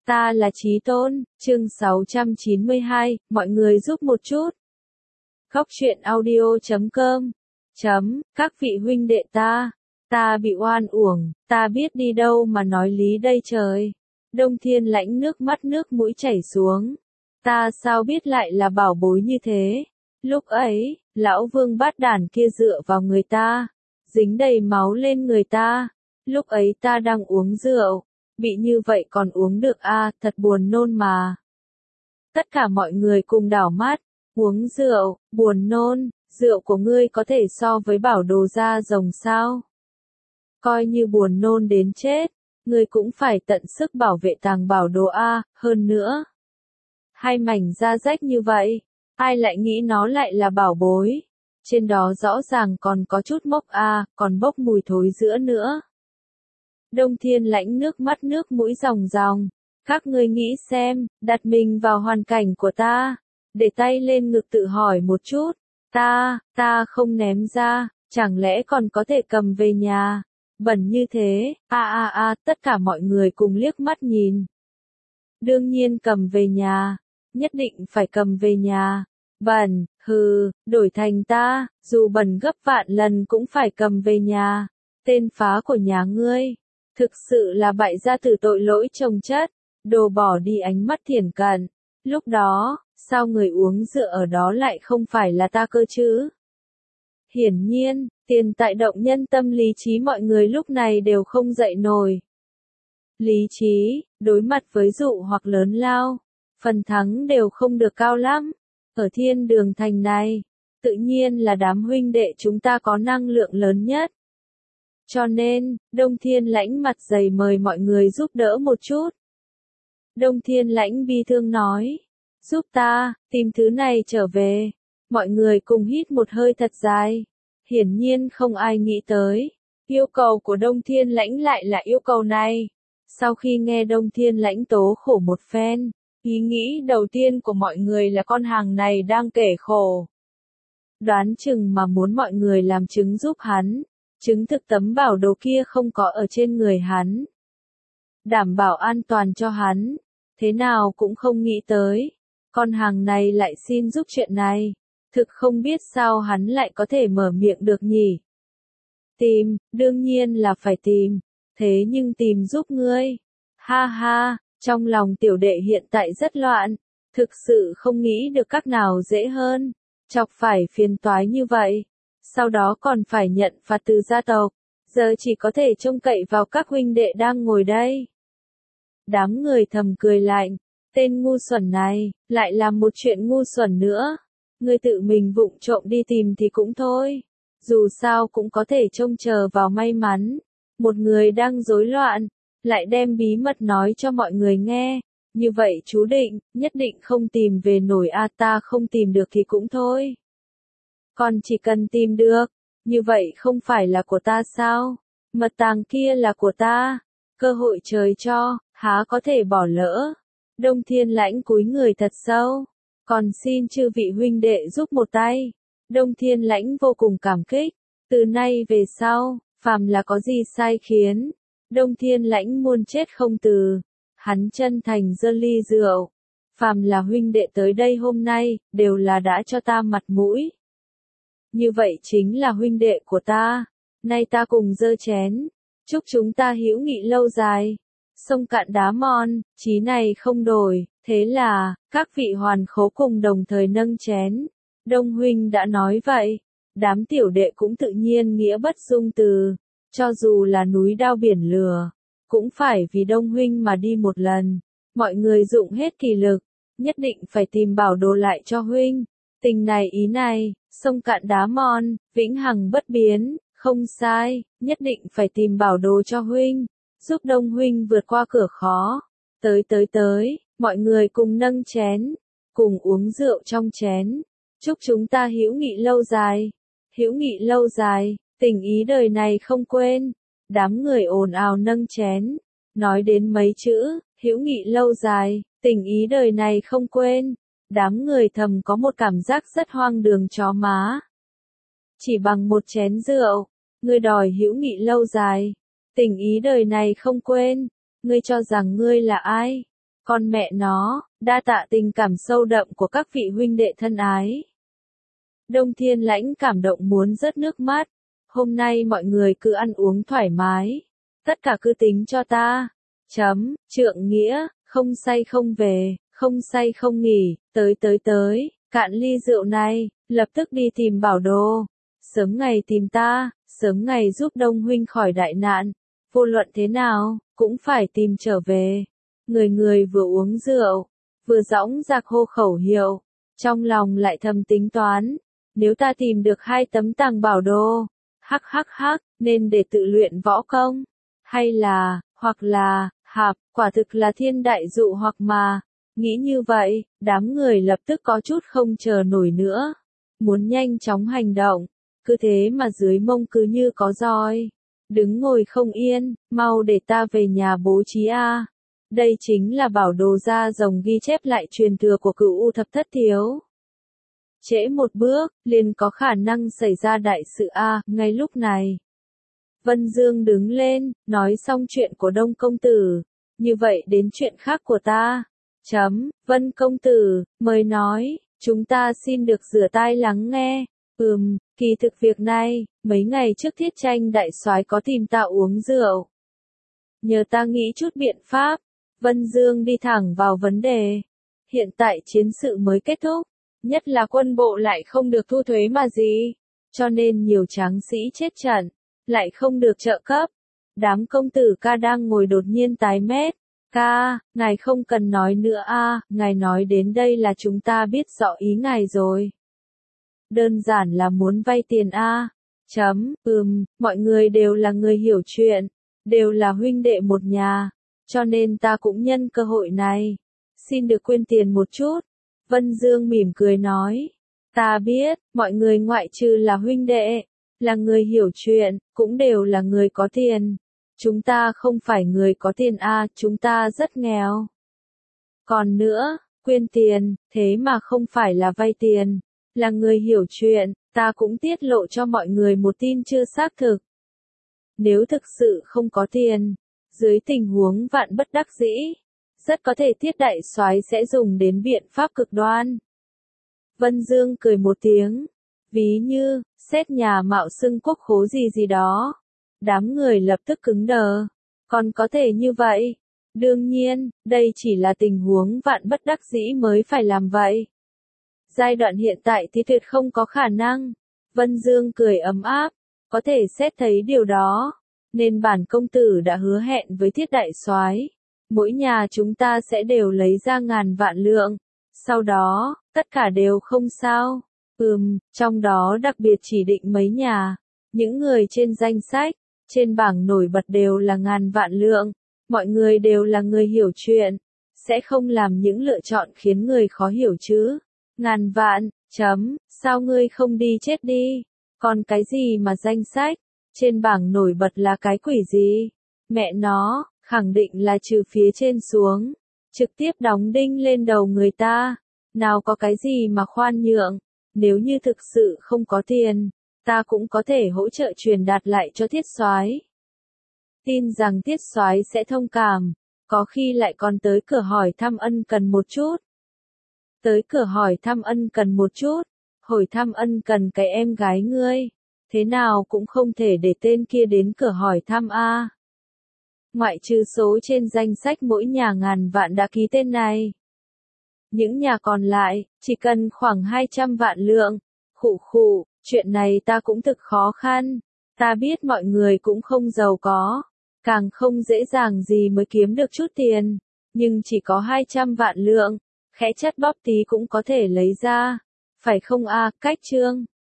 Ta là Chí Tôn, chương 692, mọi người giúp một chút. Góc truyện audio.com Các vị huynh đệ ta bị oan uổng, ta biết đi đâu mà nói lý đây trời. Đông Thiên Lãnh nước mắt nước mũi chảy xuống. Ta sao biết lại là bảo bối như thế. Lúc ấy, lão vương bát đản kia dựa vào người ta, dính đầy máu lên người ta. Lúc ấy ta đang uống rượu, bị như vậy còn uống được à, thật buồn nôn mà. Tất cả mọi người cùng đảo mắt, uống rượu, buồn nôn, rượu của ngươi có thể so với bảo đồ da rồng sao? Coi như buồn nôn đến chết, ngươi cũng phải tận sức bảo vệ tàng bảo đồ a, hơn nữa. Hai mảnh da rách như vậy, ai lại nghĩ nó lại là bảo bối? Trên đó rõ ràng còn có chút mốc a, còn bốc mùi thối giữa nữa. Đông Thiên Lãnh nước mắt nước mũi ròng ròng. Các ngươi nghĩ xem, đặt mình vào hoàn cảnh của ta, để tay lên ngực tự hỏi một chút, ta không ném ra, chẳng lẽ còn có thể cầm về nhà? Bẩn như thế, tất cả mọi người cùng liếc mắt nhìn. Đương nhiên cầm về nhà, nhất định phải cầm về nhà. Bẩn, hừ, đổi thành ta, dù bẩn gấp vạn lần cũng phải cầm về nhà. Tên phá của nhà ngươi, thực sự là bại gia tử tội lỗi chồng chất. Đồ bỏ đi ánh mắt thiển cận. Lúc đó, sao người uống rượu ở đó lại không phải là ta cơ chứ? Hiển nhiên, tiền tại động nhân tâm lý trí mọi người lúc này đều không dậy nổi. Lý trí, đối mặt với dụ hoặc lớn lao, phần thắng đều không được cao lắm. Ở thiên đường thành này, tự nhiên là đám huynh đệ chúng ta có năng lượng lớn nhất. Cho nên, Đông Thiên Lãnh mặt dày mời mọi người giúp đỡ một chút. Đông Thiên Lãnh bi thương nói, giúp ta, tìm thứ này trở về. Mọi người cùng hít một hơi thật dài. Hiển nhiên không ai nghĩ tới. Yêu cầu của Đông Thiên Lãnh lại là yêu cầu này. Sau khi nghe Đông Thiên Lãnh tố khổ một phen, ý nghĩ đầu tiên của mọi người là con hàng này đang kể khổ. Đoán chừng mà muốn mọi người làm chứng giúp hắn. Chứng thực tấm bảo đồ kia không có ở trên người hắn. Đảm bảo an toàn cho hắn. Thế nào cũng không nghĩ tới, con hàng này lại xin giúp chuyện này, thực không biết sao hắn lại có thể mở miệng được nhỉ. Tìm, đương nhiên là phải tìm, thế nhưng tìm giúp ngươi. Ha ha, trong lòng tiểu đệ hiện tại rất loạn, thực sự không nghĩ được cách nào dễ hơn, chọc phải phiền toái như vậy, sau đó còn phải nhận phạt từ gia tộc, giờ chỉ có thể trông cậy vào các huynh đệ đang ngồi đây. Đám người thầm cười lạnh, tên ngu xuẩn này, lại làm một chuyện ngu xuẩn nữa. Ngươi tự mình vụng trộm đi tìm thì cũng thôi. Dù sao cũng có thể trông chờ vào may mắn. Một người đang rối loạn, lại đem bí mật nói cho mọi người nghe. Như vậy chú định, nhất định không tìm về nổi ta không tìm được thì cũng thôi. Còn chỉ cần tìm được, như vậy không phải là của ta sao? Mật tàng kia là của ta. Cơ hội trời cho, há có thể bỏ lỡ. Đông Thiên Lãnh cúi người thật sâu, còn xin chư vị huynh đệ giúp một tay. Đông Thiên Lãnh vô cùng cảm kích, từ nay về sau, phàm là có gì sai khiến, Đông Thiên Lãnh muôn chết không từ. Hắn chân thành giơ ly rượu, phàm là huynh đệ tới đây hôm nay, đều là đã cho ta mặt mũi. Như vậy chính là huynh đệ của ta, nay ta cùng giơ chén. Chúc chúng ta hữu nghị lâu dài. Sông cạn đá mòn, chí này không đổi, thế là, các vị hoàn khố cùng đồng thời nâng chén. Đông huynh đã nói vậy, đám tiểu đệ cũng tự nhiên nghĩa bất dung từ, cho dù là núi đao biển lửa, cũng phải vì Đông huynh mà đi một lần. Mọi người dụng hết kỳ lực, nhất định phải tìm bảo đồ lại cho huynh. Tình này ý này, sông cạn đá mòn, vĩnh hằng bất biến. Không sai, nhất định phải tìm bảo đồ cho huynh, giúp Đông huynh vượt qua cửa khó. Tới, mọi người cùng nâng chén, cùng uống rượu trong chén. Chúc chúng ta hữu nghị lâu dài. Hữu nghị lâu dài, tình ý đời này không quên. Đám người ồn ào nâng chén, nói đến mấy chữ, hữu nghị lâu dài, tình ý đời này không quên. Đám người thầm có một cảm giác rất hoang đường chó má. Chỉ bằng một chén rượu, ngươi đòi hữu nghị lâu dài, tình ý đời này không quên, ngươi cho rằng ngươi là ai? Con mẹ nó, đa tạ tình cảm sâu đậm của các vị huynh đệ thân ái. Đông Thiên Lãnh cảm động muốn rớt nước mắt. Hôm nay mọi người cứ ăn uống thoải mái. Tất cả cứ tính cho ta. Trượng nghĩa, không say không về, không say không nghỉ, tới, cạn ly rượu này, lập tức đi tìm Bảo Đồ. Sớm ngày tìm ta, sớm ngày giúp Đông huynh khỏi đại nạn. Vô luận thế nào, cũng phải tìm trở về. Người người vừa uống rượu, vừa dõng dạc hô khẩu hiệu, trong lòng lại thầm tính toán, nếu ta tìm được 2 tấm tàng Bảo Đồ, hắc, nên để tự luyện võ công, hay là, hoặc là, quả thực là thiên đại dụ hoặc mà. Nghĩ như vậy, đám người lập tức có chút không chờ nổi nữa, muốn nhanh chóng hành động, cứ thế mà dưới mông cứ như có roi, đứng ngồi không yên, mau để ta về nhà bố trí a. Đây chính là Bảo Đồ da rồng ghi chép lại truyền thừa của Cửu U Thập Thất Thiếu. Trễ một bước, liền có khả năng xảy ra đại sự a. Ngay lúc này, Vân Dương đứng lên, nói xong chuyện của Đông công tử, như vậy đến chuyện khác của ta. Vân công tử, mời nói, chúng ta xin được rửa tai lắng nghe. Kỳ thực việc này, mấy ngày trước Thiết Tranh đại soái có tìm ta uống rượu. Nhờ ta nghĩ chút biện pháp. Vân Dương đi thẳng vào vấn đề. Hiện tại chiến sự mới kết thúc, nhất là quân bộ lại không được thu thuế mà gì, cho nên nhiều tráng sĩ chết trận, lại không được trợ cấp. Đám công tử ca đang ngồi đột nhiên tái mét. Ca, ngài không cần nói nữa a, ngài nói đến đây là chúng ta biết rõ ý ngài rồi. Đơn giản là muốn vay tiền a. Mọi người đều là người hiểu chuyện, đều là huynh đệ một nhà, cho nên ta cũng nhân cơ hội này, xin được quyên tiền một chút. Vân Dương mỉm cười nói, ta biết, mọi người ngoại trừ là huynh đệ, là người hiểu chuyện, cũng đều là người có tiền. Chúng ta không phải người có tiền a, chúng ta rất nghèo. Còn nữa, quyên tiền, thế mà không phải là vay tiền, là người hiểu chuyện, ta cũng tiết lộ cho mọi người một tin chưa xác thực. Nếu thực sự không có tiền, dưới tình huống vạn bất đắc dĩ, rất có thể Thiết đại soái sẽ dùng đến biện pháp cực đoan. Vân Dương cười một tiếng, ví như, xét nhà mạo xưng quốc khố gì đó. Đám người lập tức cứng đờ, còn có thể như vậy? Đương nhiên, đây chỉ là tình huống vạn bất đắc dĩ mới phải làm vậy. Giai đoạn hiện tại thì tuyệt không có khả năng. Vân Dương cười ấm áp, có thể xét thấy điều đó, nên bản công tử đã hứa hẹn với Thiết đại soái, mỗi nhà chúng ta sẽ đều lấy ra ngàn vạn lượng, sau đó, tất cả đều không sao. Trong đó đặc biệt chỉ định mấy nhà, những người trên danh sách, trên bảng nổi bật đều là ngàn vạn lượng, mọi người đều là người hiểu chuyện, sẽ không làm những lựa chọn khiến người khó hiểu chứ. Ngàn vạn, sao ngươi không đi chết đi, còn cái gì mà danh sách, trên bảng nổi bật là cái quỷ gì, mẹ nó, khẳng định là trừ phía trên xuống, trực tiếp đóng đinh lên đầu người ta, nào có cái gì mà khoan nhượng, nếu như thực sự không có tiền, ta cũng có thể hỗ trợ truyền đạt lại cho Thiết soái. Tin rằng Thiết soái sẽ thông cảm, có khi lại còn tới cửa hỏi thăm ân cần một chút. Tới cửa hỏi thăm ân cần một chút, hỏi thăm ân cần cái em gái ngươi, thế nào cũng không thể để tên kia đến cửa hỏi thăm a. Ngoại trừ số trên danh sách mỗi nhà ngàn vạn đã ký tên này. Những nhà còn lại, chỉ cần khoảng 200 vạn lượng. Khụ, chuyện này ta cũng thực khó khăn. Ta biết mọi người cũng không giàu có, càng không dễ dàng gì mới kiếm được chút tiền, nhưng chỉ có 200 vạn lượng, khẽ chắt bóp tí cũng có thể lấy ra. Phải không a, Cách Trương?